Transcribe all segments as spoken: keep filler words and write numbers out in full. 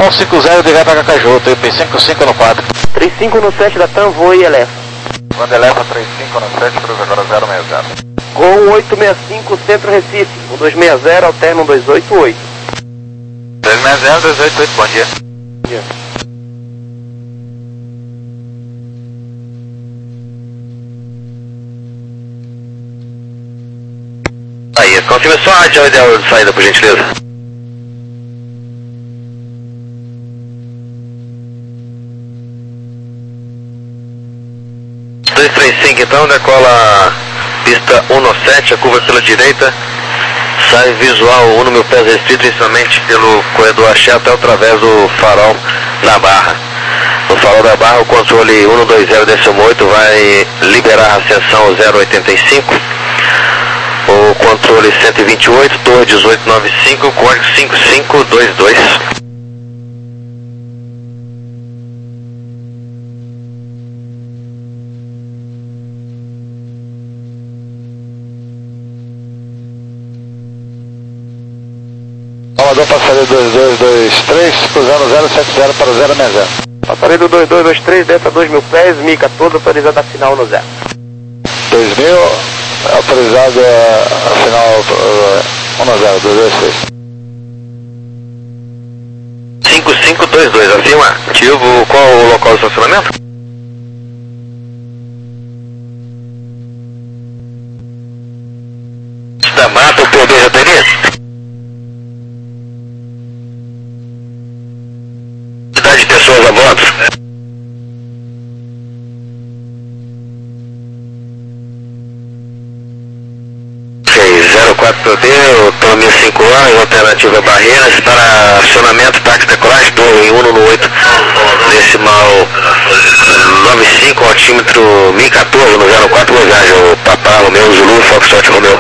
um cinco zero de Gata Cacajuto, I P cinco cinco no quadro. três cinco no sete da TAM, voa e eleva. Quando eleva três cinco no sete, cruza agora zero seis zero. Gol oito seis cinco, Centro Recife, um dois seis zero, alterna um dois oito oito. dois seis zero, dois oito oito, bom dia. Bom dia. Aí, confirma só a rádio ideal de saída, por gentileza. dois três cinco então, decola pista um no sete, a curva pela direita, sai visual um no mil pés restrito, inicialmente pelo corredor Axé até através do farol da Barra. No farol da Barra o controle um dois zero oito vai liberar a ascensão ao zero oitenta e cinco. O controle cento e vinte e oito, torre dezoito noventa e cinco, código cinco cinco dois dois. Salvador, passaredo dois dois dois três, cruzando zero sete zero para o zero seis zero. Passaredo dois dois dois três, desce a dois mil pés, M I quatorze, autorizada a final no zero. dois mil, autorizado a final um no zero, dois dois três. cinco cinco dois dois, acima, ativo, qual o local do estacionamento? Da Mata, o P B já teria? Quantidade de pessoas a bordo? zero quatro P B, o Tominho cinco anos, alternativa Barreiras, para acionamento, táxi decolagem, torre um no oito, decimal noventa e cinco, altímetro mil e quatorze no zero quatro, viagem, o Papá Romeu, Zulu, Foxtrot Romeu.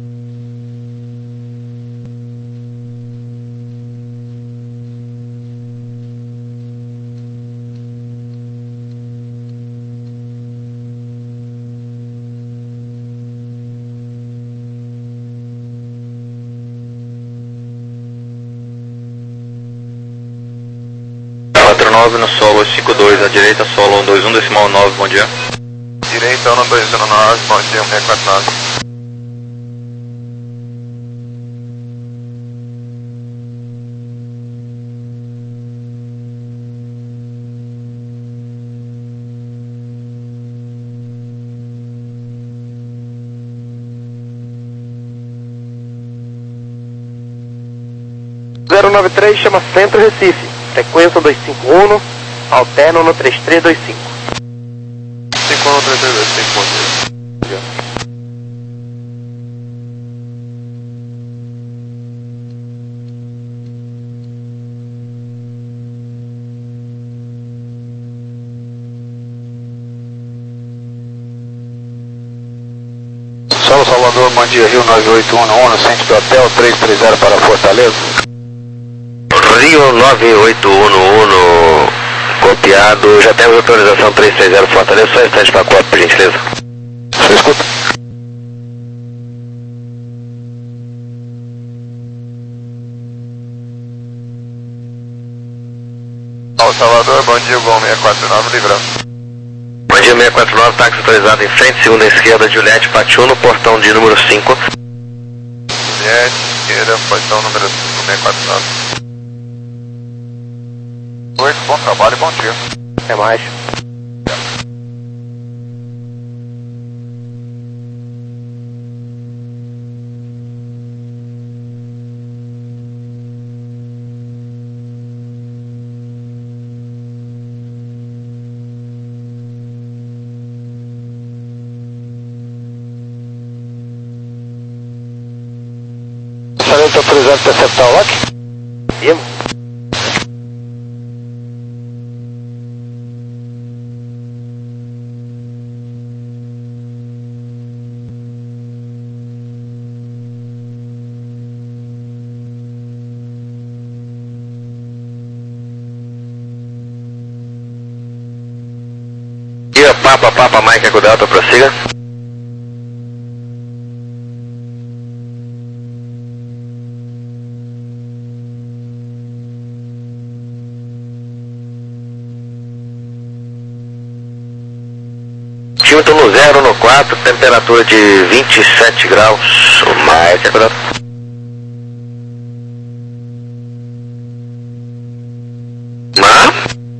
quatro nove no solo cinco dois, à direita solo um dois um decimal nove, bom dia. Direita um dois um nove, bom dia, um seis quatro nove. zero nove três, chama Centro Recife. Frequência dois cinco um, alterna no três três dois cinco. cinco um três três dois cinco, bom dia. Solo Salvador, bom dia, Rio nove oito um no centro do hotel, três três zero para Fortaleza. Rio nove oito um no copiado, já temos autorização três três zero Fortaleza, só instante para quatro, por gentileza. Você escuta? Ao Salvador, bom dia, Gol seis quatro nove, livrando. Bom dia, seis quatro nove, táxi autorizado em frente, segunda esquerda, Juliette, Patiuno, portão de número cinco. Juliette, esquerda, portão número cinco, seis quatro nove. Oi, bom trabalho, bom dia. Até mais. Passaredo, está autorizado para acertar o lock? Viemos. Papa, Papa, Mike, Eco Delta, prossiga. Altímetro no zero, no quatro, temperatura de vinte e sete graus, mais temperatura. Mas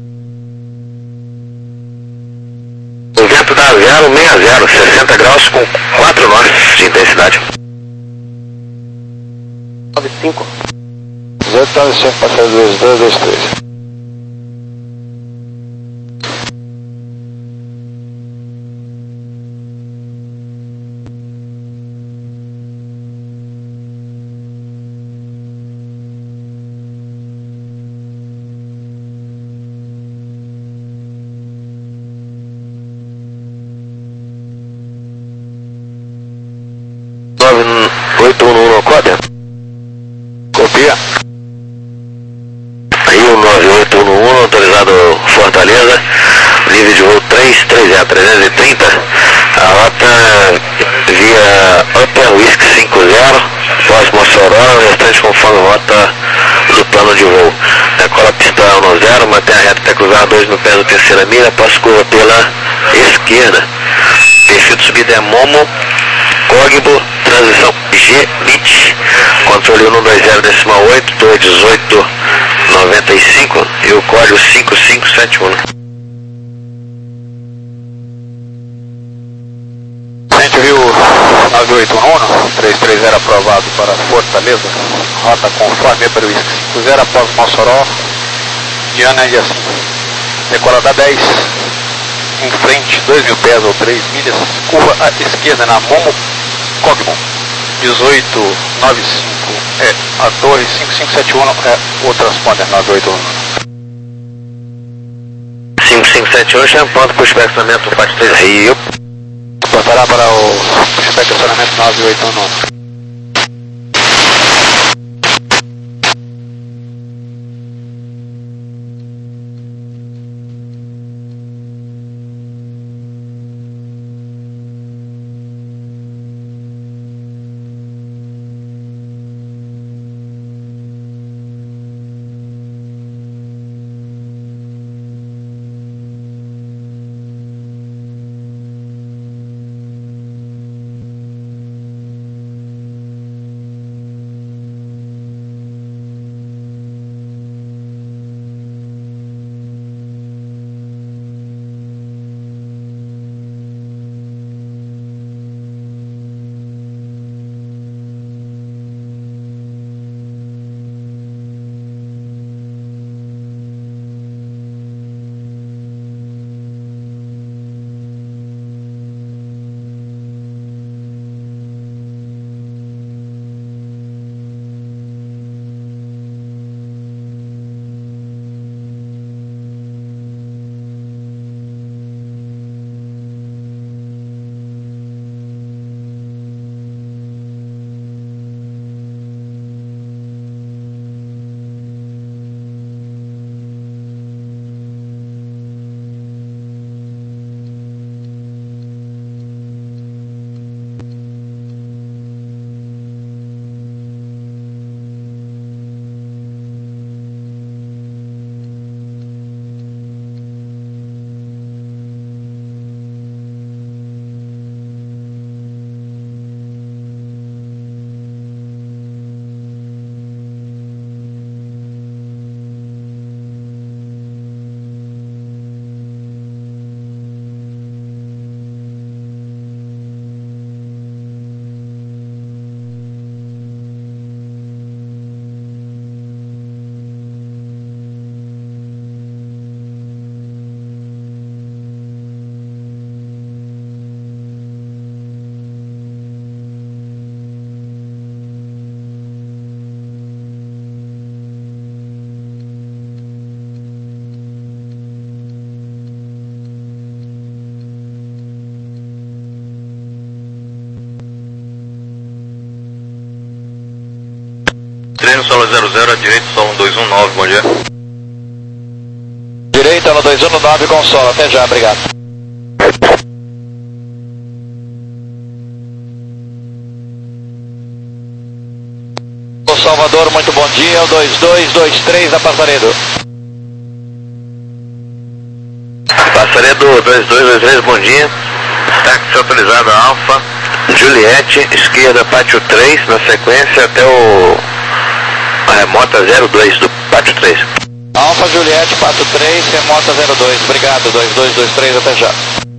o vento dá zero seis zero, sessenta graus com quatro nós de intensidade. nove cinco. zero nove cinco, passageiro dois dois dois três. nove oito um no cópia. Copia. Aí o nove oito um no um, autorizado Fortaleza, nível de voo três três zero, trezentos e trinta, a rota via Upper Whisky cinco zero, pós-Mossoró, restante conforme rota do plano de voo. Decola a pista um zero, mantém a reta até cruzar dois no pé da terceira milha, após curva pela esquerda. Perfil de subida é Momo, Cogbo, transição G N I T, controle um dois zero decimal oito, torre dezoito noventa e cinco e o código cinco cinco sete um. A gente viu nove oito um, três três zero aprovado para Fortaleza, rota conforme para o cinco zero após Mossoró, Diana e assim. Decola da dez, em frente, dois mil pés ou três milhas, curva à esquerda na Momo Cogbo, dezoito noventa e cinco é a torre, cinco cinco sete um é o transponder nove oito um. cinco cinco sete um, já pronto para o inspecionamento F A T três Rio. Passará para o inspecionamento nove oito um. Treino solo zero zero, à direita, solo dois um nove, bom dia. Direita no dois um nove com solo, até já, obrigado. O Salvador, muito bom dia, o dois dois dois três a Passaredo. Passaredo dois dois dois três, bom dia. Sequência autorizada Alfa, Juliette, esquerda pátio três, na sequência até o a remota zero dois do pátio três. Alfa Juliette, pátio três, remota zero dois, obrigado, dois dois dois três, até já.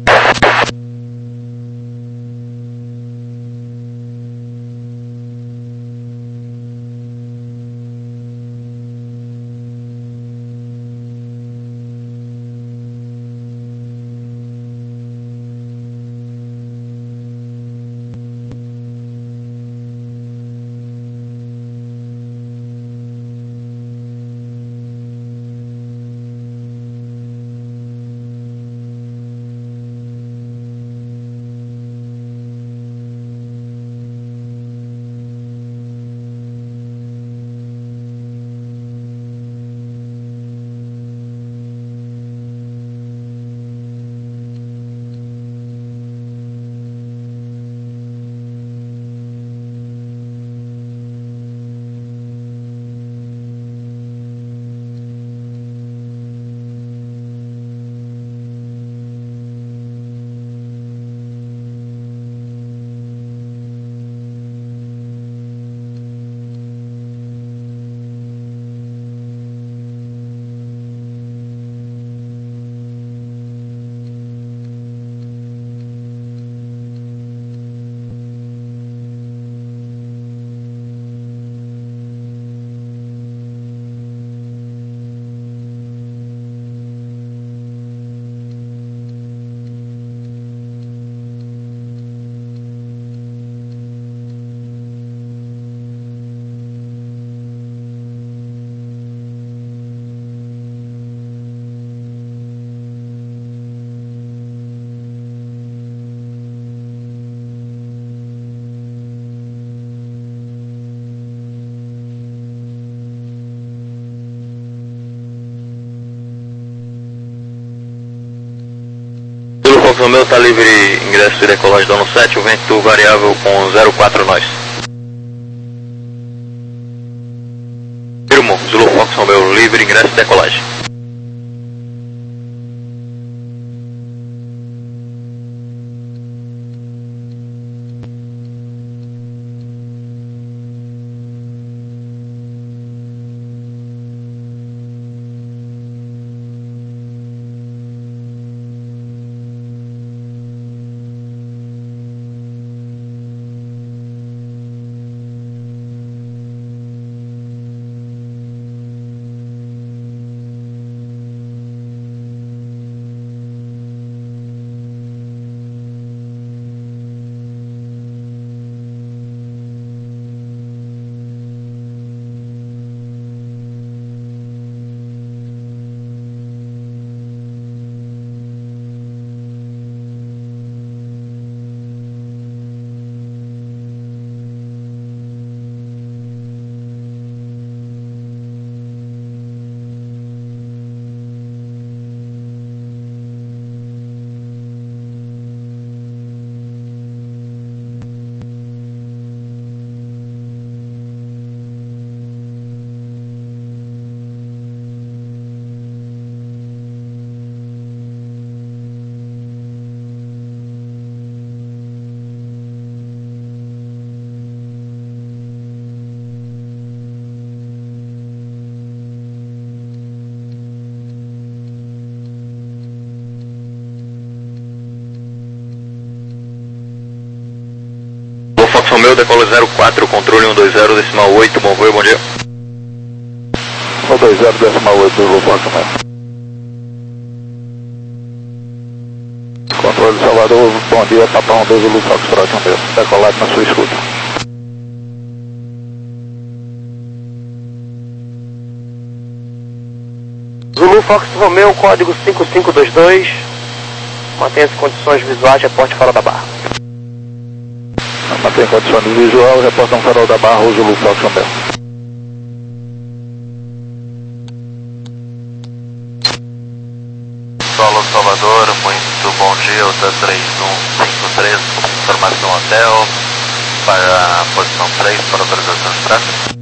O meu está livre ingresso e decolagem dono sete, o vento variável com zero quatro nós. Firmo, Zulu Fox Romeo, livre ingresso e decolagem. Fox Romeo, decola zero quatro, controle um dois zero, decimal oito, bom voo, bom dia. um dois zero, decimal oito, Zulu Fox Romeo. Controle Salvador, bom dia, Papão dois, Zulu Fox Romeo, decolado na sua escuta. Zulu Fox Romeo, código cinco cinco dois dois, mantenha-se em condições visuais, reporte fora da barra. Mantém condições visual, reporta um farol da barra, o Zulu Fox Romeo. Solo Salvador, muito bom dia, Hotel três um cinco três, informação hotel, para a posição três, para autorização de tráfego.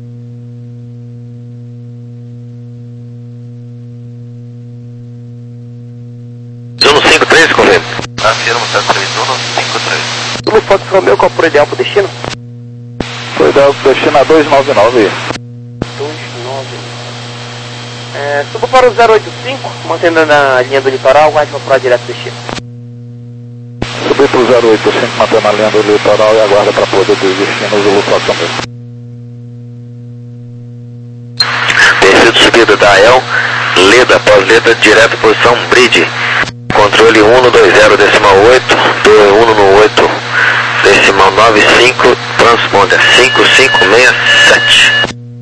Zulu cinco três, correto. Aqui confirmo, César três um cinco três. Zulu Fox Romeo, qual por ideal pro destino? Foi da destino a dois nove nove. dois nove nove. É, suba para o zero oito cinco, mantendo na linha do litoral, guarde para direto do destino. Subi para o zero oito cinco, mantendo a linha do litoral e aguarda para poder do destino Zulu Fox Romeo. Perfil de subida da El, Leda, pós-letra, direto posição Bridge. Controle um no dois zero, decimal oito, um no oito, decimal nove cinco, transponder cinco cinco seis sete.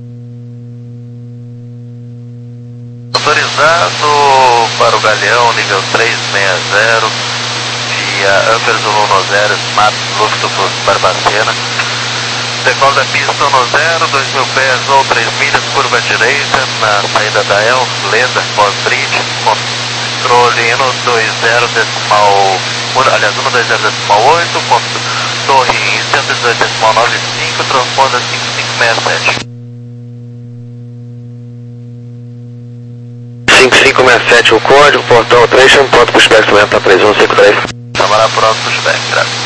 Autorizado para o Galeão, nível três seis zero, via Upper Zulu zero, Smart Lufthansa Barbacena. Decola da pista no zero, dois mil pés ou três milhas, curva direita, na saída da El, Leda, pós-bridge, controle no dois zero decimal, aliás, um dois zero decimal oito, torre em cento e dezoito decimal nove cinco, transponder cinco cinco seis sete. cinco cinco seis sete o código, portão três, ponto prospecto meta três um cinco três. Chamar próximo pushback, graças.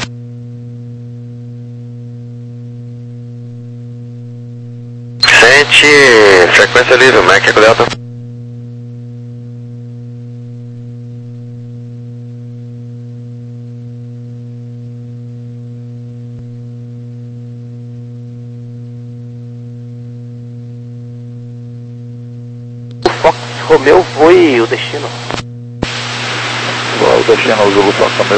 Sente frequência livre, Mac Eco Delta. O Fox Romeo foi o destino. O destino Zulu Fox Romeo.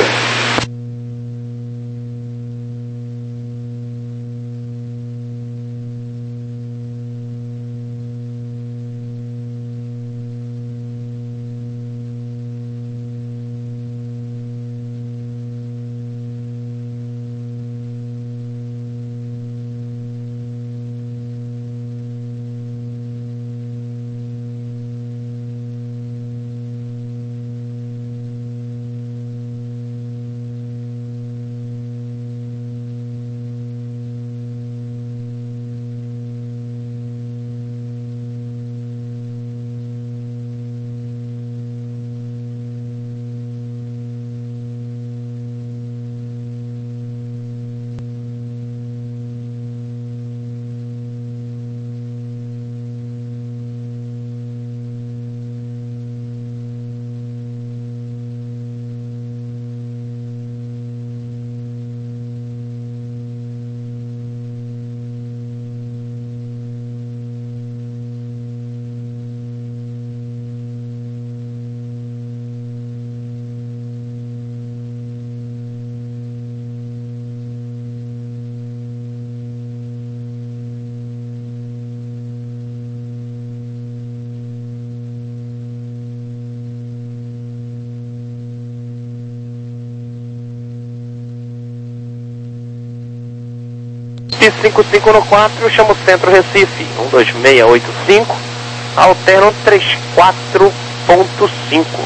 cinco cinco no quatro, chama o centro Recife, um dois seis oito cinco, alterno três quatro ponto cinco.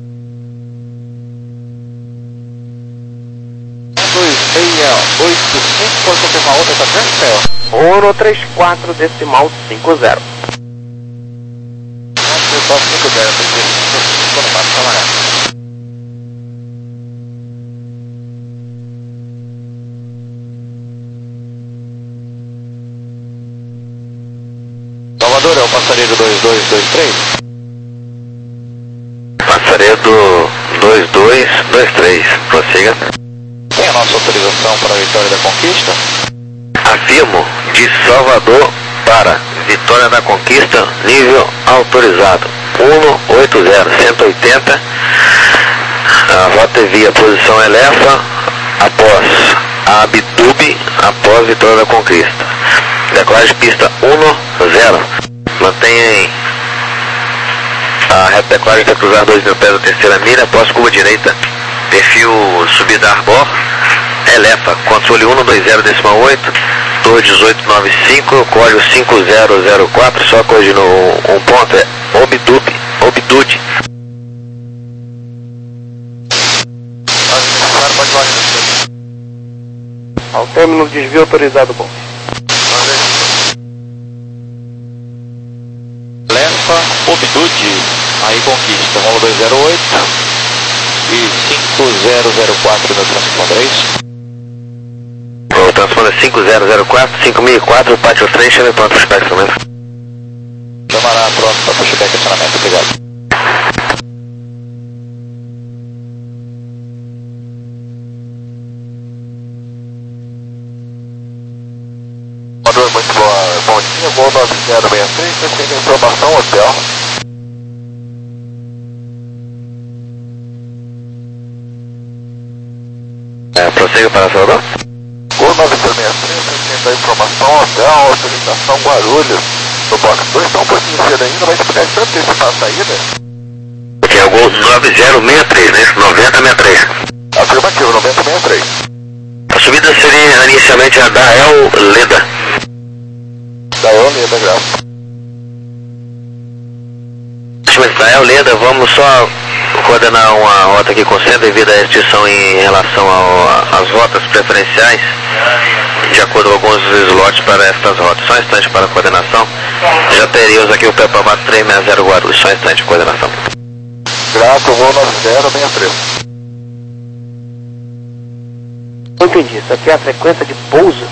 dois seis oito cinco, pode confirmar outra, tá certo? Ouro três quatro decimal cinco zero. Só cinco zero, estou no mato, camarada. Salvador, é o passaredo dois dois dois três? Passaredo dois dois dois três, prossiga. Tem a nossa autorização para a Vitória da Conquista? Afirmo, de Salvador para Vitória da Conquista, nível autorizado. um oito zero, cento e oitenta. A rota é via posição Elefa, após a Abitube, após Vitória da Conquista. Decolagem pista um zero. Mantenha a reta decolagem até cruzar dois mil pés da terceira milha, após curva direita. Perfil subida Arbor, Elefa, controle um dois zero decimal oito, torre dezoito nove cinco, código cinco zero zero quatro, só corrigindo um, um ponto, é Obdude, Obdude. Ao término do desvio autorizado, bom. Lefa, Obdude, aí Conquista, Rolo dois zero oito. E cinco zero zero quatro no transponder, é isso? O transponder cinco zero zero quatro, cinco mil e quatro, pátio três, chame pronto, pushback também. Chamará pronto para pushback acionamento, obrigado. Muito boa, bom dia, Gol nove zero seis três, recebendo informação, hotel. É, prossiga para Salvador. Gol nove zero seis três, recebendo informação, hotel, autorização Guarulhos. No box dois, está um pouquinho cedo ainda, mas se puder sempre antecipar a saída. Que é o Gol nove zero seis três, né? noventa sessenta e três. Afirmativo, noventa sessenta e três. A subida seria inicialmente a da El Leda. Da El Leda, graças. Da El Leda, vamos só coordenar uma rota aqui com você devido à restrição em relação às rotas preferenciais, de acordo com alguns slots para estas rotas. Só um instante para a coordenação. Já teríamos aqui o Pepamar três seis zero Guarulhos, só um instante de coordenação. Graças, Gol nove zero seis três. Não entendi, isso aqui é a frequência de pouso?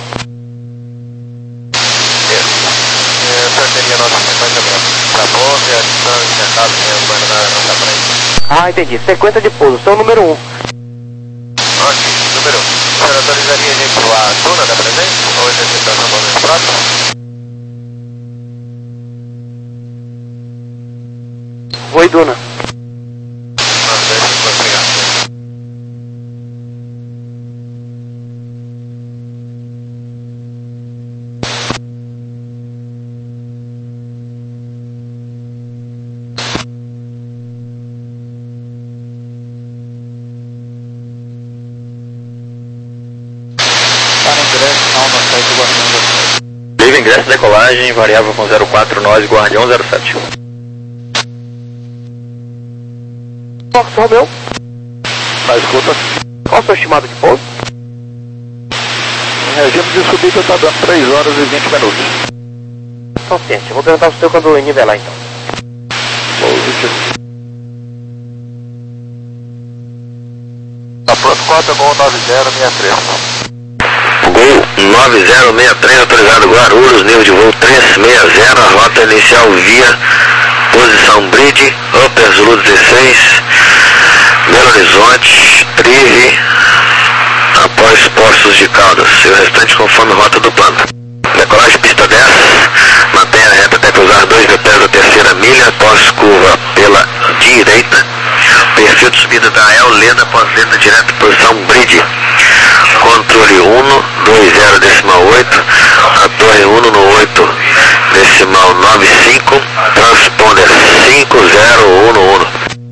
Sorteria nossa sequência para Boa, a distância, caso tenha urbana na nossa frente. Ah, entendi. Sequência de pouso, seu número um. Ok, número um. O senhor autorizaria a gente voar a Duna da presente? Ou exercitação do momento próximo? Oi, Duna. Nós dois, obrigado. Livre ingresso, decolagem, variável com zero quatro, nós, Guardião zero sete. Fox Romeu, Na escuta, qual o seu estimado de pouso? em regime de subida está dando três horas e vinte minutos. Só ciente, eu vou perguntar o seu quando nivelar então. Positivo. Tá pronto, cota Gol nove zero seis três. Gol nove zero seis três, autorizado Guarulhos, nível de voo trezentos e sessenta, a rota inicial via posição Bridge, Upper Zulu dezesseis, Belo Horizonte, Trive, após Poços de Caldas, e o restante conforme rota do plano. Decolagem pista dez, mantenha a reta até cruzar dois mil pés da terceira milha, após curva pela direita, perfil de subida da El Leda, após lenda direto, posição Bridge. Controle um, dois zero decimal oito, a torre um no oito decimal nove cinco, transponder cinco zero um um.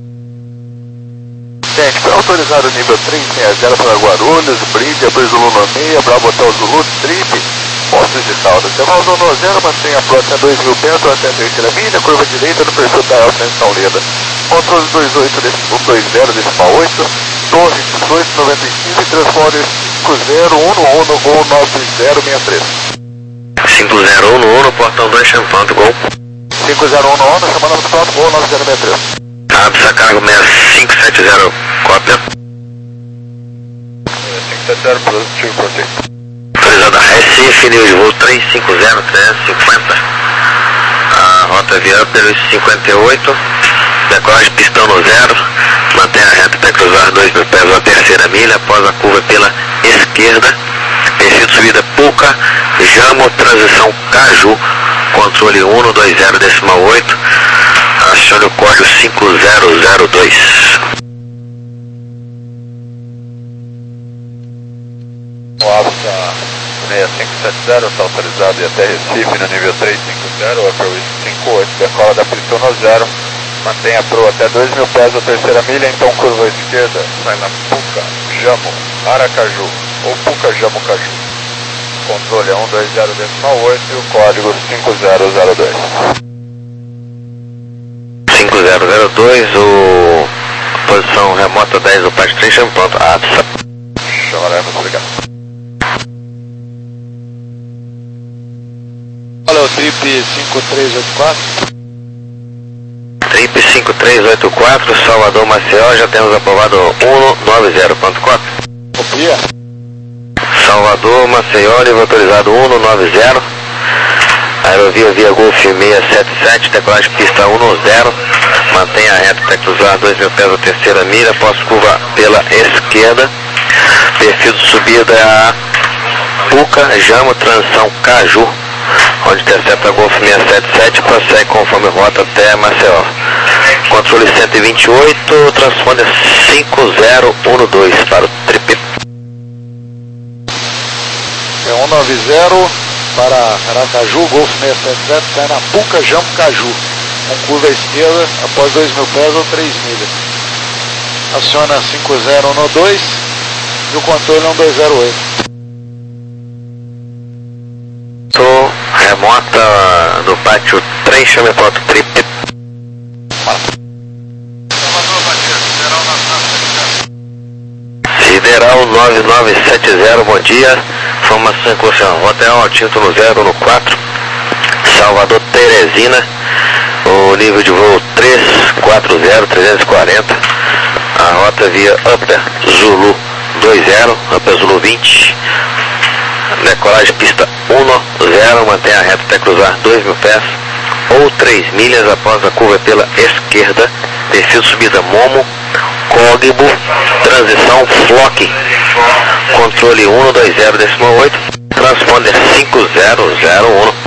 Gente, foi autorizado o nível três seis zero para Guarulhos, Bridge, Abril Zulu seis, Bravo Hotel Zulu, Trip, Poços de Caldas. Intervalo Zulu zero, mantenha a frota a dois mil pés até a terceira milha, curva direita no perfil da El São Leda. Controle dois oito dois zero decimal oito, torre dezoito noventa e cinco e transponder cinco zero um um no Gol nove zero seis três. cinco zero um um, portão dois, chame pronto, Gol. cinco zero um no chamando pronto, Gol nove zero seis três. Abre essa carga seis cinco sete zero, cópia. cinco sete zero, positivo, prossiga. Autorizada Recife, nível de voo três cinco zero, trezentos e cinquenta. A rota via Upper cinquenta e oito. Decolagem pistão no zero. Mantenha a reta até cruzar dois mil pés da terceira milha, após a curva pela esquerda. Perfil de subida Puca, Jamo, transição Caju, controle um dois zero decimal oito. Acione o código cinco zero zero dois. O Avsa seis cinco sete zero está autorizado e até Recife no nível três cinco zero, Upper cinco oito, decola da pista um zero, mantenha a proa até dois mil pés da terceira milha, então curva à esquerda, sai na Puca, Jamo, Aracaju, ou Puca, Jamo, Caju. Controle é um dois zero decimal oito e o código cinco zero zero dois. cinco zero zero dois, o posição remota dez do Pátio três, chame pronto, Avsa. Chamaremos, obrigado. Olha o Trip cinco três oito quatro. Trip cinco três oito quatro, Salvador Maceió, já temos aprovado um nove zero, ponto quatro. Copia. Salvador Maceió, nível autorizado um nove zero. Aerovia via Golf seiscentos e setenta e sete, decolagem pista um zero. Mantenha reto para cruzar dois mil pés a terceira milha, após curva pela esquerda. Perfil de subida é a Puca, Jamo, transição Caju, onde intercepta Golf seiscentos e setenta e sete, prossegue conforme rota até Maceió. Controle cento e vinte e oito, transponder cinco zero um dois para o Trip. É um nove zero para Aracaju, Golf seiscentos e setenta e sete, cai na Puca, Jamo, Caju, com curva à esquerda, após dois mil pés ou três milhas. Aciona cinco zero um dois e o controle é um dois zero oito. Tô remota do pátio três, chame para o Trip. Sideral nove nove sete zero, bom dia. Informação em curso, Hotel Altinto no zero no quatro, Salvador Teresina, o nível de voo três quatro zero trezentos e quarenta, a rota via Upper Zulu dois zero, Upper Zulu vinte, decolagem pista um zero, mantenha reto até cruzar dois mil pés ou três milhas após a curva pela esquerda, perfil subida Momo, Cogbo, transição Flock, controle um dois zero decimal oito, transponder cinco zero zero um.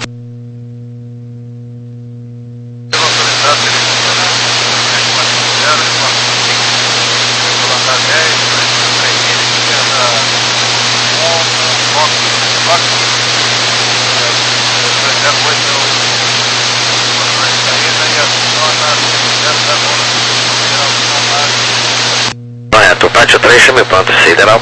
Correto, pátio três, chame pronto, Sideral.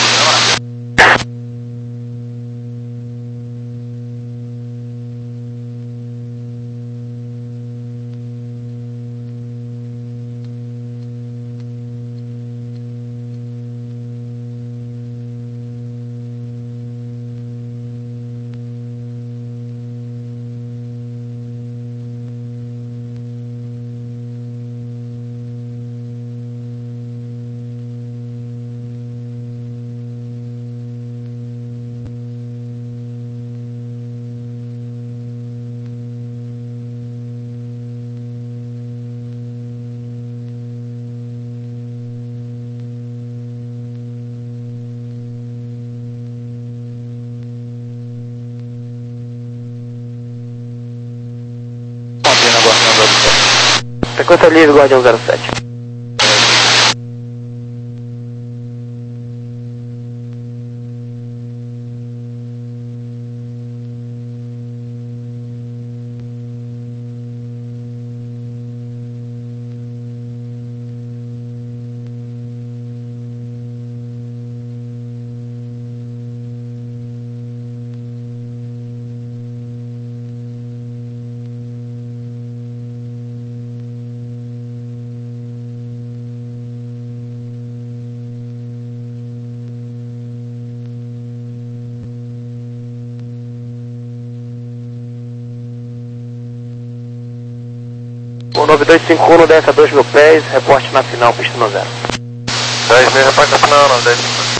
Sequência livre, Guardião zero sete. O nove dois cinco um desce a dois mil pés, reporte na final, pista no zero. dez mil, reporte na final, nove dez cinco.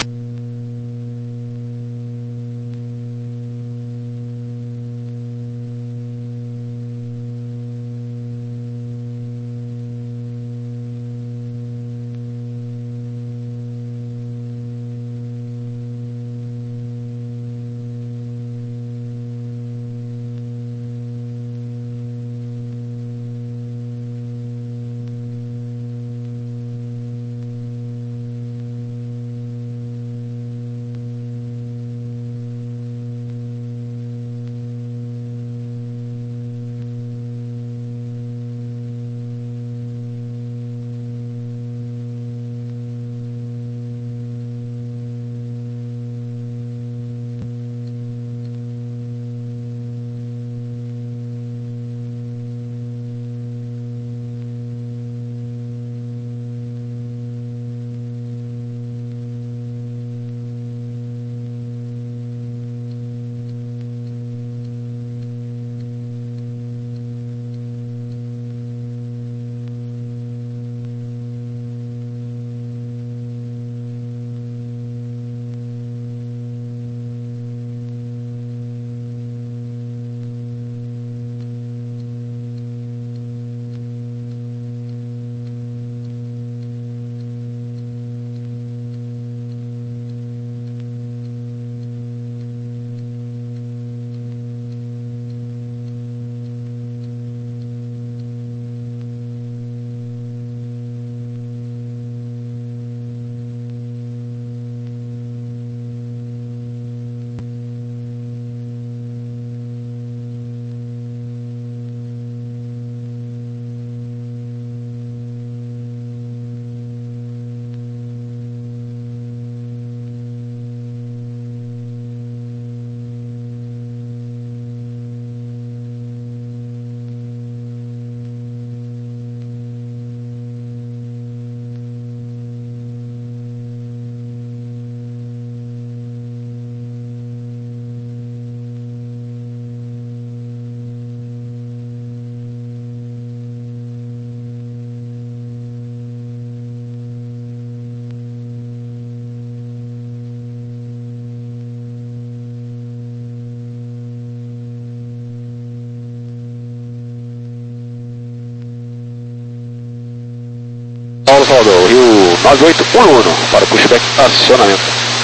Salvador, Rio nove oito um um, para pushback acionamento.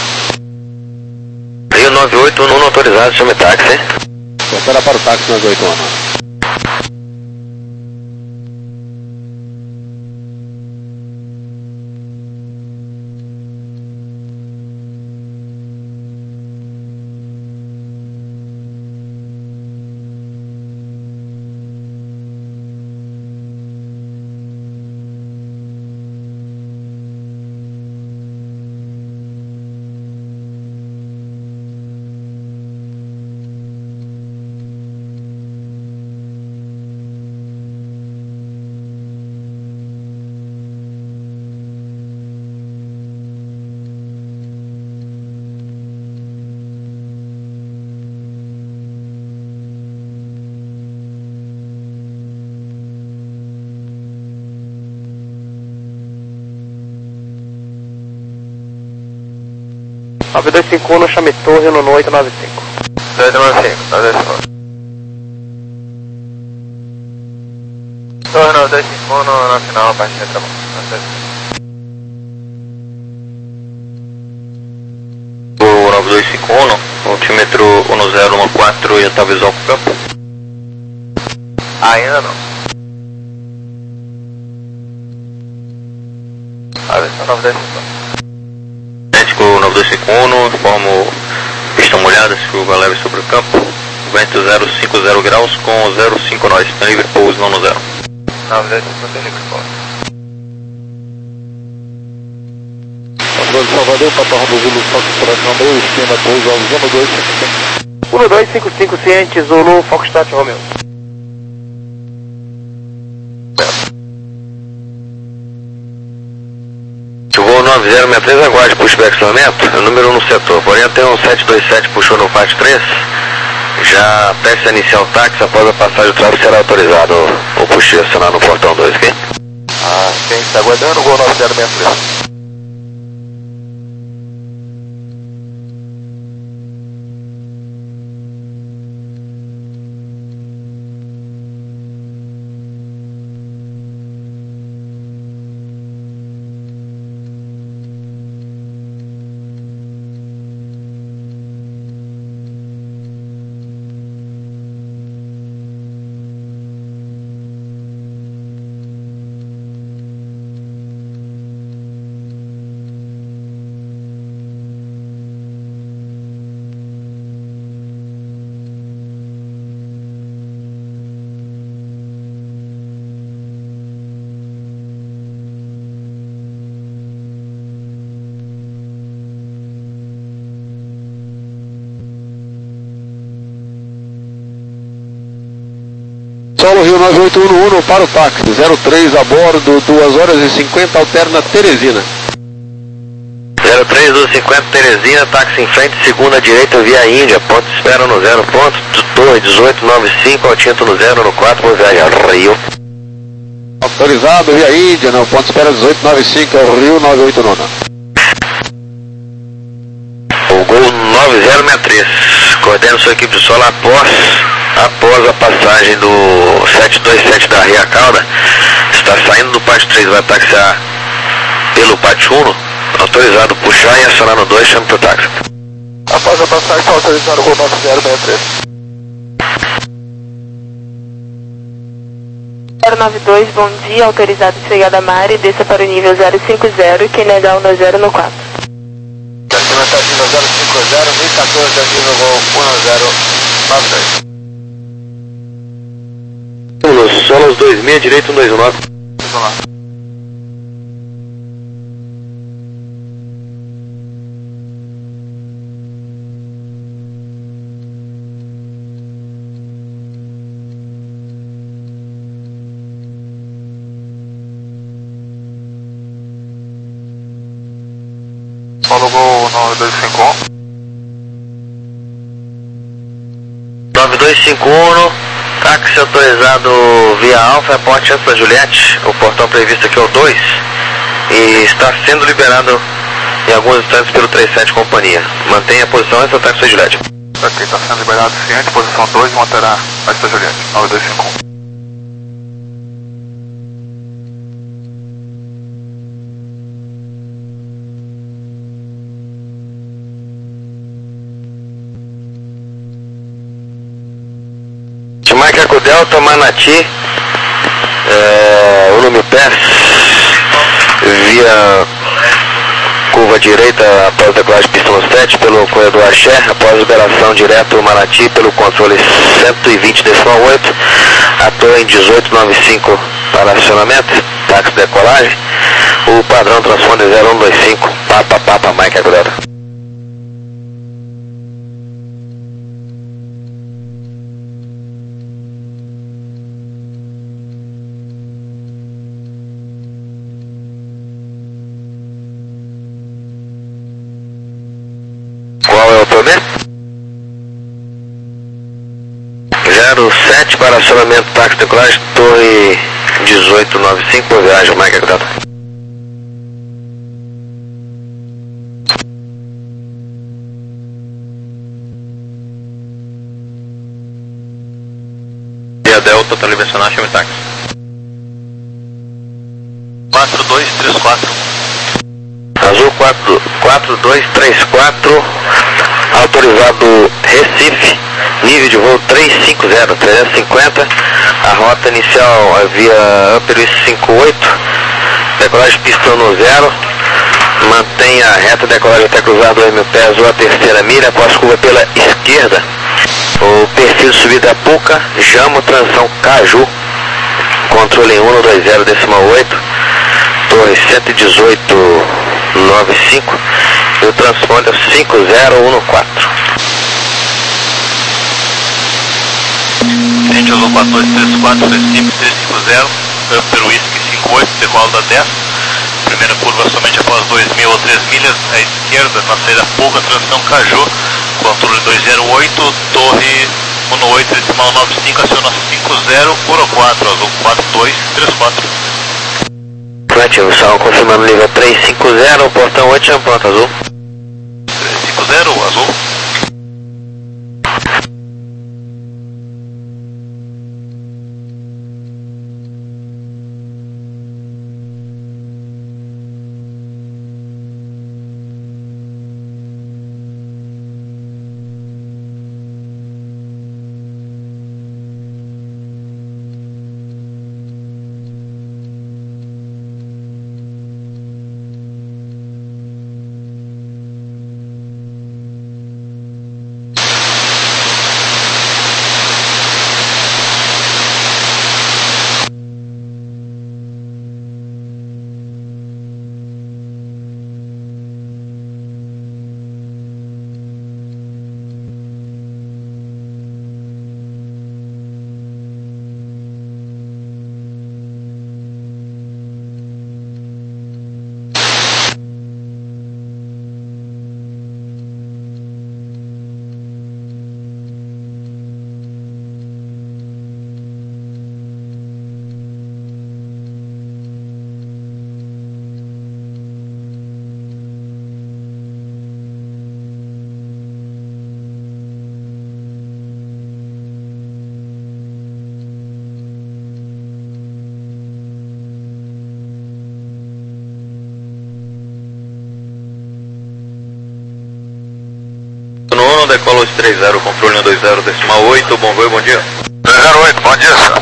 Rio nove oito um um autorizado, chame táxi. Espera para o táxi nove oito um um. nove dois cinco um, chame torre no oito nove cinco. oito nove cinco, nove dois cinco um. Torre nove dois cinco um no, na final, a parte de trabalho. O nove dois cinco um, altímetro um zero um quatro, já está visual para o campo? Ainda não. Aviação nove dois cinco um. O nove dois cinco um, informo pista molhada, chuva leve sobre o campo, vento zero cinco zero graus com zero cinco nós, livre pouso não no zero. nove dois cinco um, tem livre pouso. Controle Salvador, Papa Rombo Zulu, Foxtrot Romeo, estima pouso ao um dois cinco cinco. um dois cinco cinco, ciente, Zulu, Foxtrot Romeo. Voo nove zero seis três, aguarde pushback acionamento, é o número um no setor, porém até um sete dois sete puxou no parte três, já peça iniciar o táxi, após a passagem do tráfego será autorizado o puxê acionar no portão dois, ok? Ah, quem está aguardando, Gol nove zero seis três. Solo Rio nove oito um um para o táxi, zero três a bordo, duas horas e cinquenta, alterna Teresina. zero três duzentos e cinquenta Teresina, táxi em frente, segunda direita via Índia, ponto de espera no zero, ponto, torre dezoito noventa e cinco, altímetro no zero, no quatro, por viagem ao Rio. Autorizado via Índia, no ponto de espera dezoito noventa e cinco, Rio nove oito um um. O Gol nove zero seis três, coordena sua equipe de solo após, após a passagem do sete dois sete da Ria Calda, está saindo do pátio três, vai taxiar pelo pátio um, autorizado puxar e acionar no dois, chame pro táxi. Após a passagem, está autorizado o Gol nove zero seis três. zero nove dois, bom dia, autorizado chegada a Mari, desça para o nível zero cinco zero, quem negar o no zero no quatro. Acima está nível zero cinco zero, mil e quatorze é nível Gol um zero nove dois. Nos solos dois seis, direito um dois um nove. Vamos lá. Solo Gol nove dois cinco um. nove dois cinco um, táxi autorizado via Alfa, aporte antes da Juliette, o portão previsto aqui é o dois, e está sendo liberado em alguns instantes pelo trinta e sete Companhia. Mantenha a posição antes do táxi da Juliette. Ok, está sendo liberado o ciente, posição dois, manterá antes da Juliette, nove dois cinco um. Delta Manati, é, Uno mil pés, via curva direita após a decolagem pistão sete pelo corredor Axé, após liberação direto Manati pelo controle cento e vinte decimal oito, a torre em dezoito noventa e cinco para acionamento, táxi de decolagem, o padrão transponder zero um dois cinco, Papa Papa Mike Aguilera. Qual é o P B? zero sete para acionamento táxi de decolagem, torre dezoito noventa e cinco, por viagem, Mike Aguilera. Via Delta, tá libercionar, chame táxi. quatro dois três quatro. Azul quatro dois três quatro, autorizado Recife, nível de voo trezentos e cinquenta, trezentos e cinquenta, a rota inicial é via Upper East cinquenta e oito, decolagem pistão no zero, mantenha a reta decolagem até cruzar dois mil pés ou a terceira milha, após curva pela esquerda, o perfil de subida Puca, Jamo, transição Caju, controle um dois zero decimal oito, torre cento e dezoito noventa e cinco e o transponder cinco zero um quatro. Gente, Azul quatro dois três quatro, Recife trezentos e cinquenta, Upper Whisky cinquenta e oito, decola da dez, primeira curva somente após dois mil ou três milhas, à esquerda, na saída Puga, transição Caju, controle dois zero oito, torre um oito decimal noventa e cinco, aciona cinco zero um quatro, Azul quatro dois três quatro. Ativo, sal confirmando nível trezentos e cinquenta, portão oito, chama pronto, Azul. trezentos e cinquenta, Azul. Decola os três zero, controle um dois zero, decimal oito, bom voo, bom dia. dois zero oito, bom dia, senhor.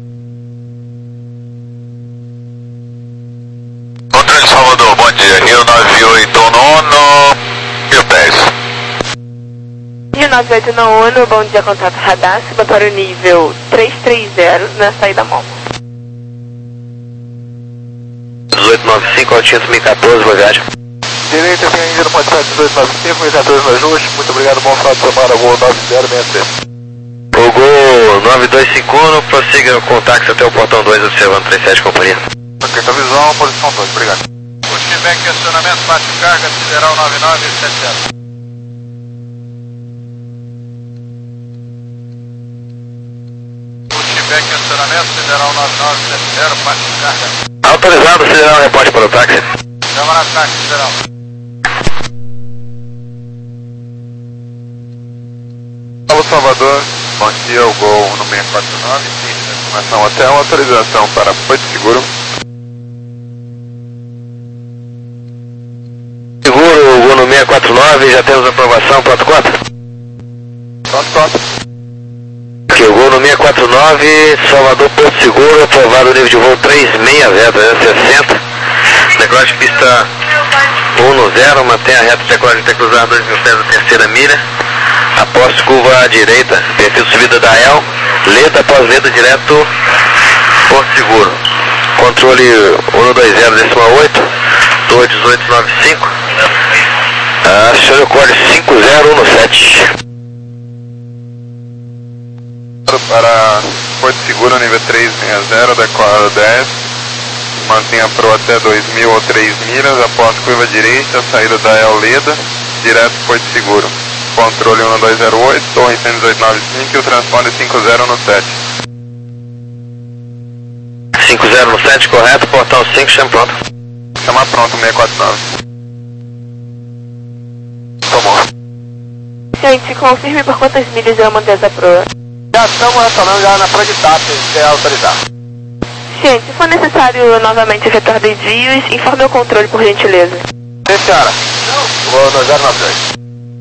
Controle Salvador, bom dia. Rio nove oito nono, mil pés. Rio nove oito nono, bom dia, contato radar, suba para o nível trezentos e trinta na saída Momo. dezoito noventa e cinco, Altinha dois mil e quatorze, boa viagem. Direita, vem ainda no ponto sete dezoito noventa e cinco, mil e quatorze no ajuste. Muito obrigado, bom final de semana, Gol nove zero seis três. O Gol nove dois cinco um, prossiga com o táxi até o portão dois, observando trinta e sete, companhia. Ok, tá visual, posição dois, obrigado. Pushback, acionamento, baixa carga, sideral nove nove sete zero. Pushback, acionamento, sideral nove nove sete zero, baixa carga. Autorizado, sideral reporte para o táxi. Chama na táxi, sideral. Alô Salvador, bom dia, o Gol no seis quatro nove, estimação hotel, autorização para Porto Seguro. Seguro, o Gol no seis quatro nove, já temos aprovação, pronto conta? Pronto, conta. Ok, o Gol no seis quatro nove, Salvador Porto Seguro, aprovado o nível de voo três seis zero, trezentos e sessenta. Decolagem de pista um zero, mantenha a reta de decolagem até cruzar dois mil pés da terceira milha. Após curva à direita, perfil de subida da E L, Leda após Leda direto, Porto Seguro. Controle um dois zero decimal oito, torre dezoito noventa e cinco. Acione o código cinco zero um sete. Para Porto Seguro, nível três seis zero, decola dez. Mantenha pro até dois mil ou três milhas, após curva direita, saída da E L Leda, direto Porto Seguro. Controle um dois zero oito, torre cento e dezoito noventa e cinco e o transponder cinco zero um sete. cinco zero um sete, correto, portão cinco, chama pronto. Chama pronto, seiscentos e quarenta e nove. Tomou. Gente, confirme por quantas milhas eu mandei essa proa. Já estamos retornando já na proa de T A P, se é autorizar. Gente, se for necessário novamente efetuar desvios, informe o controle por gentileza. Sim, senhora. Vou no zero nove dois.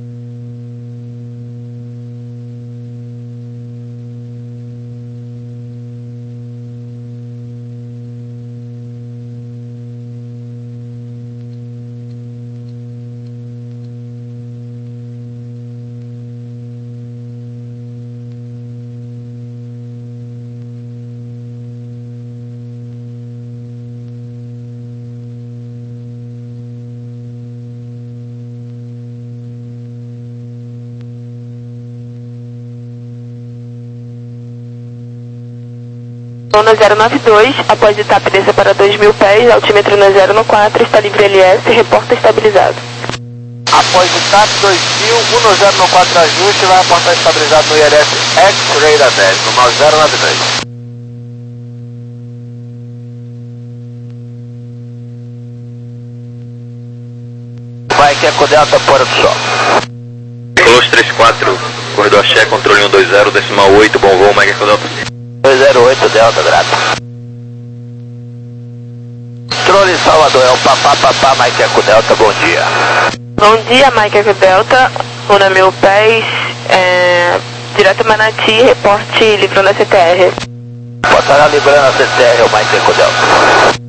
No zero nove dois, após o T A P descer para dois mil pés, altímetro no zero no quatro, está livre L S, reporta estabilizado. Após o T A P dois mil, um zero no quatro ajuste, vai apontar estabilizado no I L S X-Ray da dez, no zero nove dois. Vai que é com Delta fora do sol. Close três quatro, corredor Axé, controle um dois zero, decimal oito, bom voo, Mega Delta. dois zero oito Delta, grato. Controle Salvador, é o papá papá Mike Eco Delta, bom dia. Bom dia, Mike Eco Delta, um mil pés, é, direto Manati, reporte livrando a C T R. Botará livrando a C T R, é o Mike Eco Delta.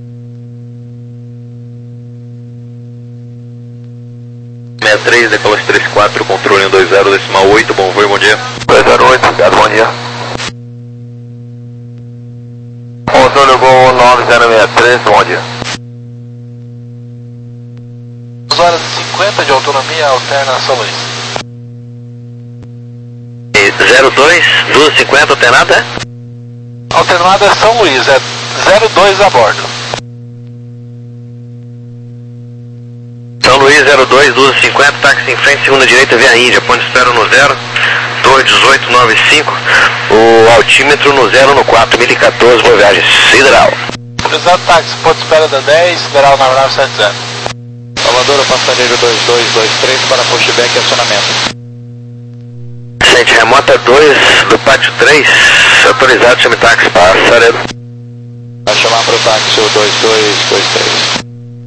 sessenta e três, decolagem três quatro, controle um dois zero, decimal oito, bom voo, bom dia. dois zero oito, obrigado, bom dia. Controle Gol nove zero seis três, bom dia. duas horas e cinquenta de autonomia, alterna São Luís. zero dois, duas cinquenta, alternada é? Alternada é São Luís, é zero dois a bordo. São Luís zero dois, duas cinquenta, táxi em frente, segunda direita, via Índia, ponto espera no zero, torre dezoito noventa e cinco, o altímetro no zero no quatro, mil e quatorze, boa viagem, sideral. Cruzado táxi, ponto espera da dez, sideral nove nove sete zero. Salvador, passageiro dois dois dois três para pushback e acionamento. Gente, remota dois do pátio três, autorizado, chame táxi, passaredo. Vai chamar para o táxi o dois dois dois três.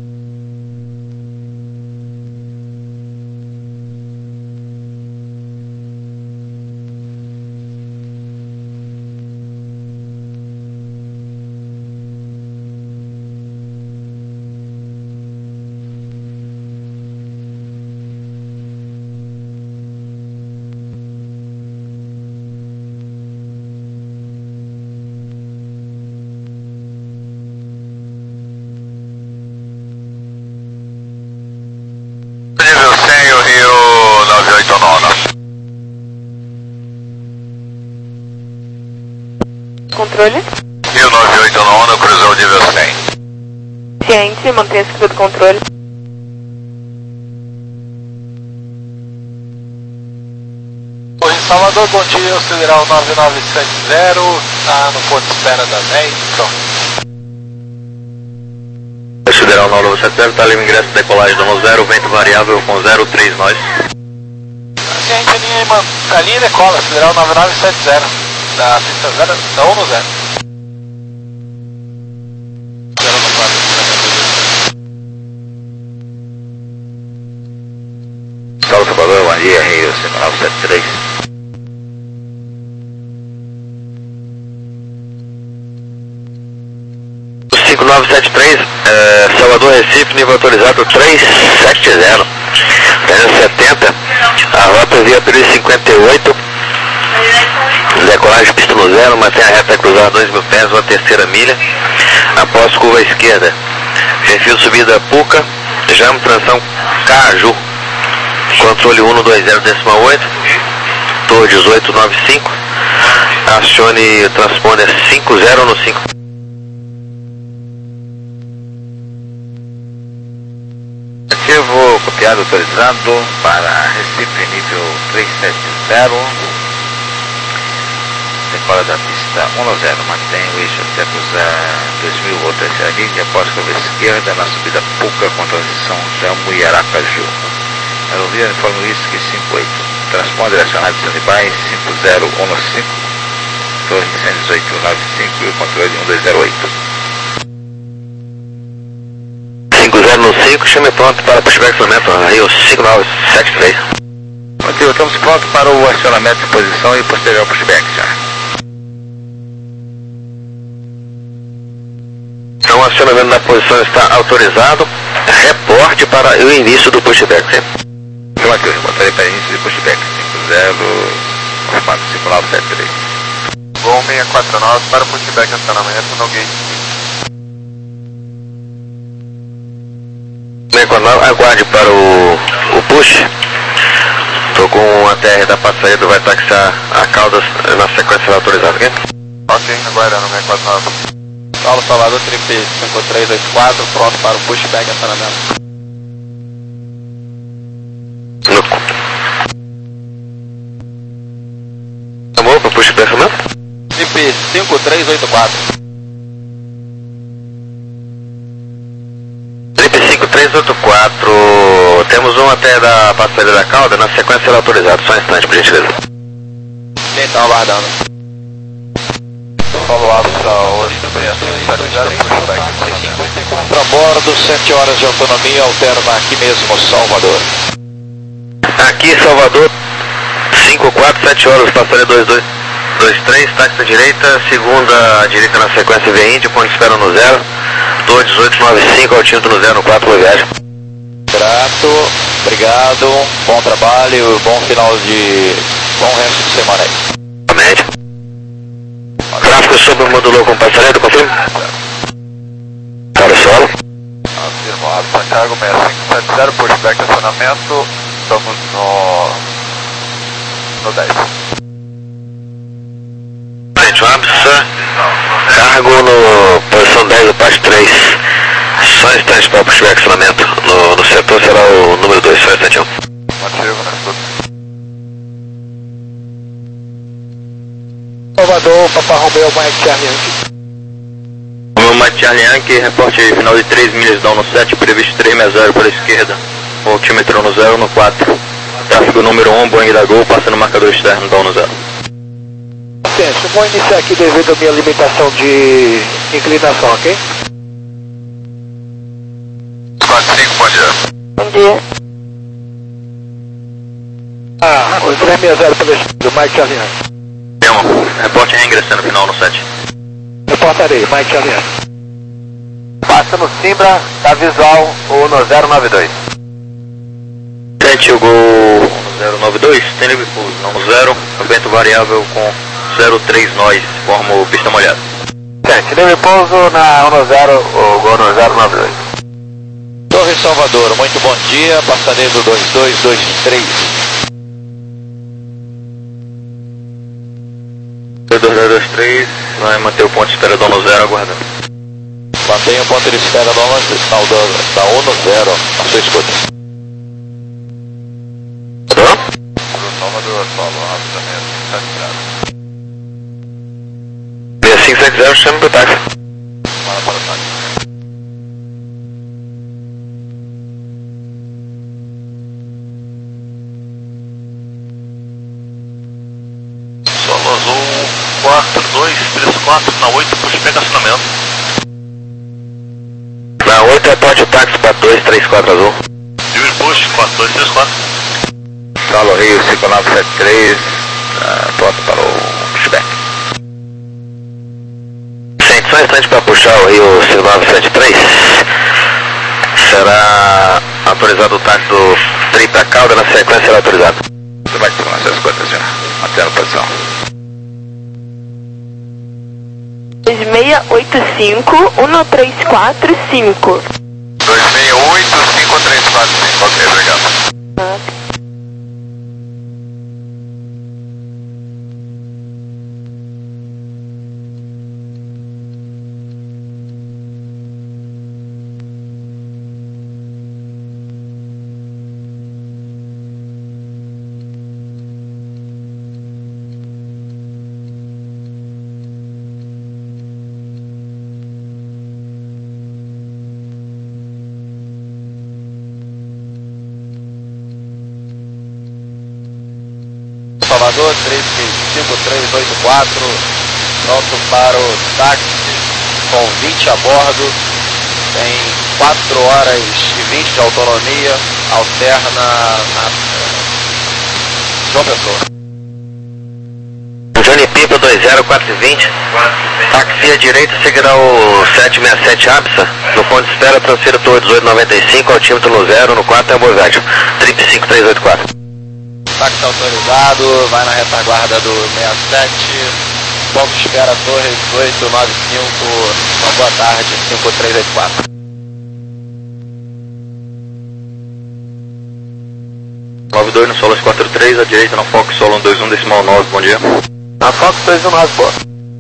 Controle? mil novecentos e oito nove, cruzou o nível cem. Ciente, mantenha-se sob controle. Oi, Salvador, bom dia, o sideral nove nove sete zero, tá no ponto de espera da dez, pronto. O sideral nove nove sete zero, tá livre ingresso de decolagem do zero, vento variável com zero três nós. Gente, a linha, man... a linha decola, sideral nove nove sete zero, da pista zero, da um no zero. zero no quatro. Salvador, bom dia, Rio cinco nove sete três. Salvador, Recife, nível autorizado três sete zero. trezentos e setenta, a rota via período cinquenta e oito. Decolagem pista no zero, mantém a reta cruzada dois mil pés, uma terceira milha. Após curva à esquerda, perfil subida Puca, Jamo, transição Caju. Controle um dois zero decimal oito, torre dezoito noventa e cinco. Acione o transponder cinco zero no cinco. Ativo, copiado autorizado para Recife nível trezentos e setenta. Decola da pista um zero, mantém o eixo até cruzar dois mil ou terceira milha, após curva esquerda na subida Puca com transição Jamo e Aracaju. Aerovia informa o Whisky cinco oito, transponder acionado de standby cinco zero um cinco, torre cento e dezoito noventa e cinco e o controle um dois zero oito. cinco zero no cinco, chame pronto para pushback acionamento, Rio cinco nove sete três. Ok, estamos prontos para o acionamento de posição e posterior pushback já. Então o acionamento da posição está autorizado. Reporte para o início do pushback. Então aqui eu reportarei para início de pushback cinco zero quatro cinco nove sete três. Gol seiscentos e quarenta e nove para pushback acionamento no gate. seiscentos e quarenta e nove, aguarde para o, o push. Estou com a T R da passageira, vai taxar a cauda na sequência autorizada, ok? Ok, aguardando seiscentos e quarenta e nove. Paulo Salvador, Tripe cinco três oito quatro, pronto para o pushback acionamento. Chamou para pushback acionamento? Tripe cinco três oito quatro. Tripe cinco três oito quatro, temos um até da passageira da cauda, na sequência será autorizado, só um instante, por gentileza. Quem está aguardando? Follow-up hoje também Para bordo, sete horas de autonomia, alterna aqui mesmo, Salvador. Aqui Salvador, cinco quatro, sete horas, passageira dois dois dois três, táxi à direita, segunda à direita na sequência V Índio, ponto espera no zero, torre dezoito noventa e cinco, altindo no zero no quatro, boa viagem. Grato, obrigado, bom trabalho, bom final de... bom resto de semana aí. Médio. Tráfego sobre o módulo com passageiro, confirma? Para o solo. Afirmo, Alfa Cargo seis cinco sete zero, pushback acionamento, estamos no... no dez. Frente, Absa, cargo no posição dez do parte três, só um instante para pushback acionamento, no, no setor será o número dois, só um instante. Motivo, né, tudo. Salvador, Papa Romeo, Mike Charlie Yankee. Romeo Mike Charlie Yankee, reporte final de três milhas down no sete, previsto três sessenta para a esquerda, altímetro no zero no quatro, tráfego número um, Boeing da Gol, passando o marcador externo down no zero. Gente, vou iniciar aqui devido à minha limitação de inclinação, ok? quatro cinco, bom dia. Bom dia. Ah, o três sessenta pela esquerda, Mike Charlie Yankee. Temo, reporte reingressando final no sete. Reportarei, Mike Charlie Yankee. Passa no Simbra, tá visual, ou no zero nove dois. sete, o Gol zero nove dois, tem livre pouso, não no zero, vento variável com zero três nós, forma pista molhada. sete, livre pouso na um zero, o Gol no zero nove dois. Torre Salvador, muito bom dia, passageiro dois dois dois três. dois dois dois três, vai manter o ponto de espera do no zero aguardando. Mantenha o ponto de espera do da um zero, a sua escuta. Salvador, follow-up também, seis cinco sete zero, chama pro táxi. para para o táxi. Solo Azul quatro dois três quatro, na oito, pushback acionamento. Na oito, reporte o táxi para dois três quatro Azul. Livre push, quatro dois três quatro. Solo Rio cinco nove sete três, uh, pronto para o pushback. Sente só um instante para puxar o Rio cinco nove sete três. autorizado o táxi do trem para Calda, na sequência será autorizado. Tudo bem, então, essas coisas já. Mantendo a posição. dois seis oito cinco, um três quatro cinco. dois seis oito cinco três quatro cinco, ok, obrigado. Salvador, três cinco três oito quatro, pronto para o táxi, com vinte a bordo, tem quatro horas e vinte de autonomia, alterna na João Pessoa. Johnny Pipa dois zero quatro dois zero, táxi à direita seguirá o sete seis sete Absa, no ponto de espera transfira o dezoito noventa e cinco, altímetro no zero, no quatro é boa viagem, triplo cinco três oito quatro. Táxi autorizado, vai na retaguarda do sessenta e sete, ponto de espera Torres oito nove cinco, uma boa tarde, cinco três oito quatro. nove dois no Solas quatro três, à direita na Fox Solo um dois um decimal nove, bom dia. Na Fox dois um nove, boa.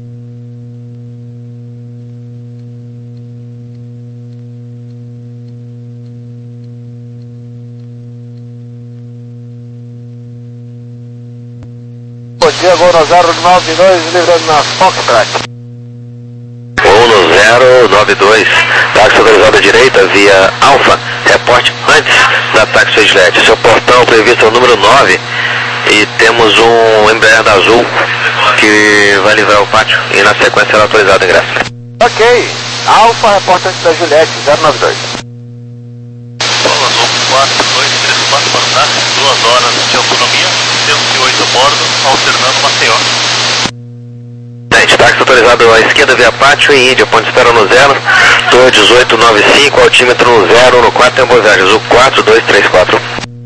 Bom dia, voo no zero nove dois, livrando na Foxtrot. Voo no zero nove dois, táxi autorizado à direita via Alfa, reporte antes da táxi Edlet. Seu portão previsto é o número nove e temos um Embraer da Azul que vai livrar o pátio e na sequência será autorizado o ingresso. Ok, Alfa, reporte antes da Juliette, zero nove dois. Solo Azul quatro dois três quatro para o táxi, duas horas de autonomia, cento e oito a bordo, alternando Maceió. Gente, táxi autorizado à esquerda via pátio e Índia, ponto de espera no zero, Torre dezoito noventa e cinco, altímetro no zero, no quatro tem boa viagem, Azul quatro dois três quatro.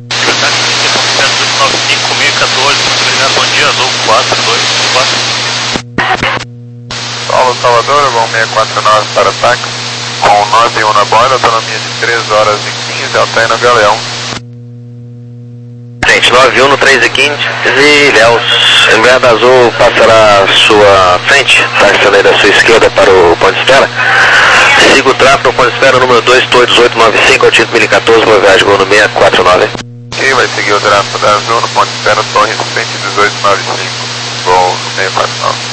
nove cinco mil e quatorze, muito obrigado, bom dia, Azul quatro dois quatro. Solo Salvador, voo seiscentos e quarenta e nove para táxi, com nove um na borda, autonomia de três horas e quinze, alterna o Galeão. Gente, nove um no três e quinze, e Ilhéus, Embraer da Azul passará à sua frente, táxi também da sua esquerda para o ponto de espera. Siga o tráfego no ponto de espera número dois, Torre dezoito noventa e cinco, altímetro mil e quatorze, boa viagem, voo no seiscentos e quarenta e nove. Ok, vai seguir o tráfego da Azul no ponto de espera Torre cento e dezoito noventa e cinco, voo no seiscentos e quarenta e nove.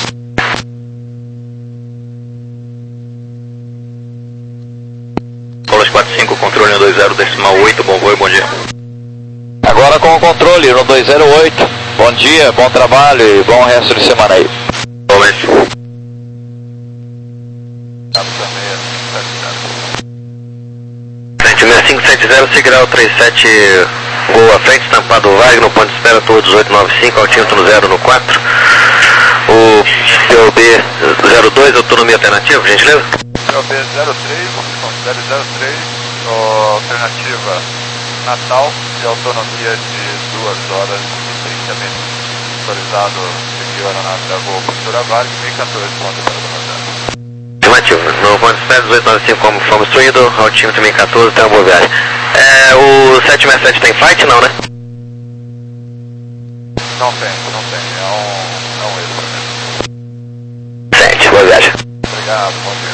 Solas quatro cinco, controle um dois zero, decimal oito, bom voo e bom dia. Agora com o controle, no dois zero oito. Bom dia, bom trabalho e bom resto de semana aí. Igualmente. Frente seis cinco sete zero, seguirá o trinta e sete Gol à frente, estampado Wagner, no ponto de espera, Torre dezoito noventa e cinco, altímetro no zero, no quatro. O P O B zero dois, autonomia alternativa, por gentileza? P O B zero três, considere zero três, alternativa Natal de autonomia de duas horas e trinta minutos. Autorizado seguir a aeronave da Gol Postura Vargas, mil e quatorze pontos para o Afirmativo. No ponto de espera dezoito noventa e cinco como fomos instruído, altímetro mil e quatorze, tem uma boa viagem. É, o sete seis sete tem fight? Não, né? Não tem, não tem. É um, é um extra mesmo. sete, boa viagem. Obrigado, bom dia.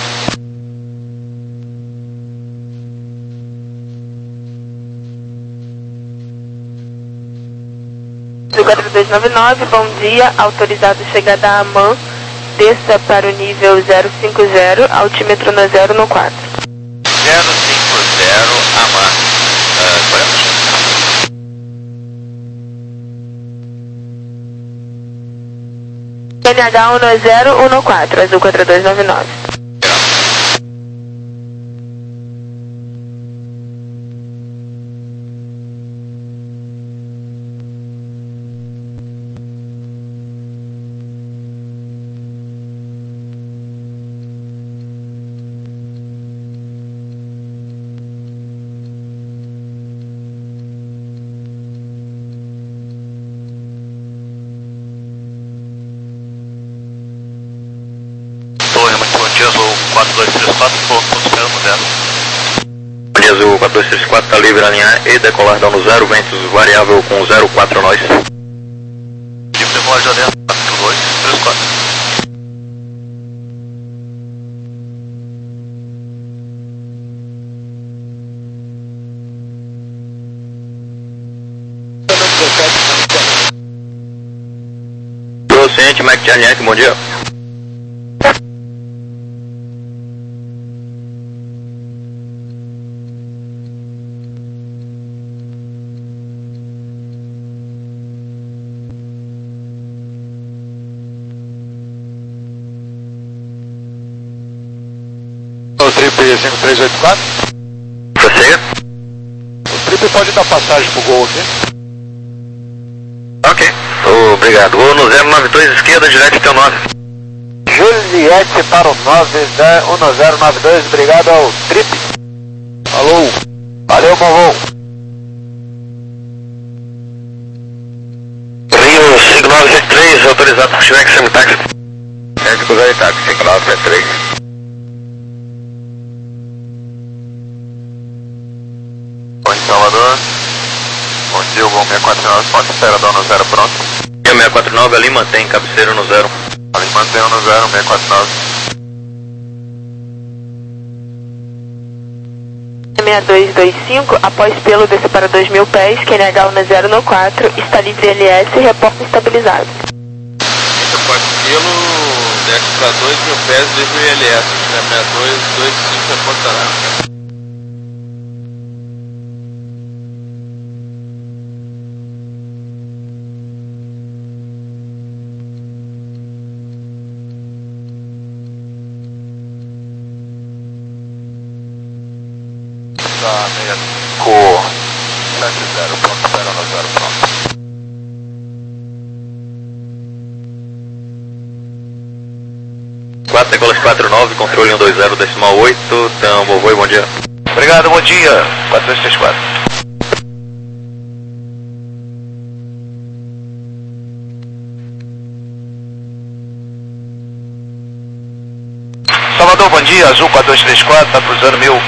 quatro dois nove nove, bom dia, autorizado chegada a Amman, desça para o nível zero cinco zero, altímetro no zero no quatro. zero cinco zero, Amman. Uh, qual é a chance? N H um no zero, um no quatro, azul quatro dois nove nove. três quatro, ponto zero no zero. Bom dia, Azul quatro dois três quatro, está livre a linha e decolar dando zero, ventos variável com zero quatro nós. Livre decolar já dentro, quatro dois três quatro. Ciente, Mac Janiac, bom dia. O Trip cinco três oito quatro? Você? O Trip pode dar passagem pro Gol aqui? Ok. Obrigado. Gol no zero nove dois, esquerda, direto teu nove. Juliette para o nove zero nove dois, obrigado ao Trip. Alô? Valeu, bom voo. Rio cinco nove sete três, autorizado para Chivex Semitaxi. Técnico zero táxi, cinco nove sete três. Bom, em Salvador. Bom dia, o Gol seis quatro nove, pode espera, dando zero pronto. seis quatro nove ali, mantém cabeceira no zero. Ali mantém no zero, seis quatro nove. seis dois dois cinco, após pelo descer para dois mil pés, Q N H na zero no quatro, está livre L S e reporta estabilizado. Após pelo, desce para dois mil pés, livre L S, seis dois dois cinco, reportará. cinco sete zero, pronto, espera no zero, pronto. quatro Nicolas quatro nove, controle um dois zero, decimal oito, então, vovô e bom dia. Obrigado, bom dia. quatro dois três quatro. Salvador, bom dia. Azul quatro dois três quatro, tá cruzando mil.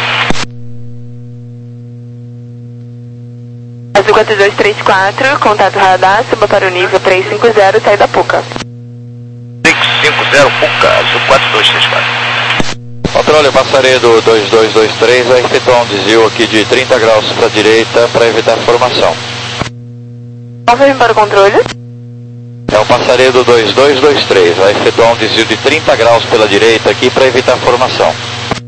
Azul quatro dois três quatro, contato radar, suba para o nível três cinco zero, saída Puca. três cinco zero, Puca, Azul quatro dois três quatro. Controle, Passaredo dois dois dois três vai efetuar um desvio aqui de trinta graus para a direita para evitar formação. Confirme para o controle. É o Passaredo dois dois dois três, vai efetuar um desvio de trinta graus pela direita aqui para evitar formação.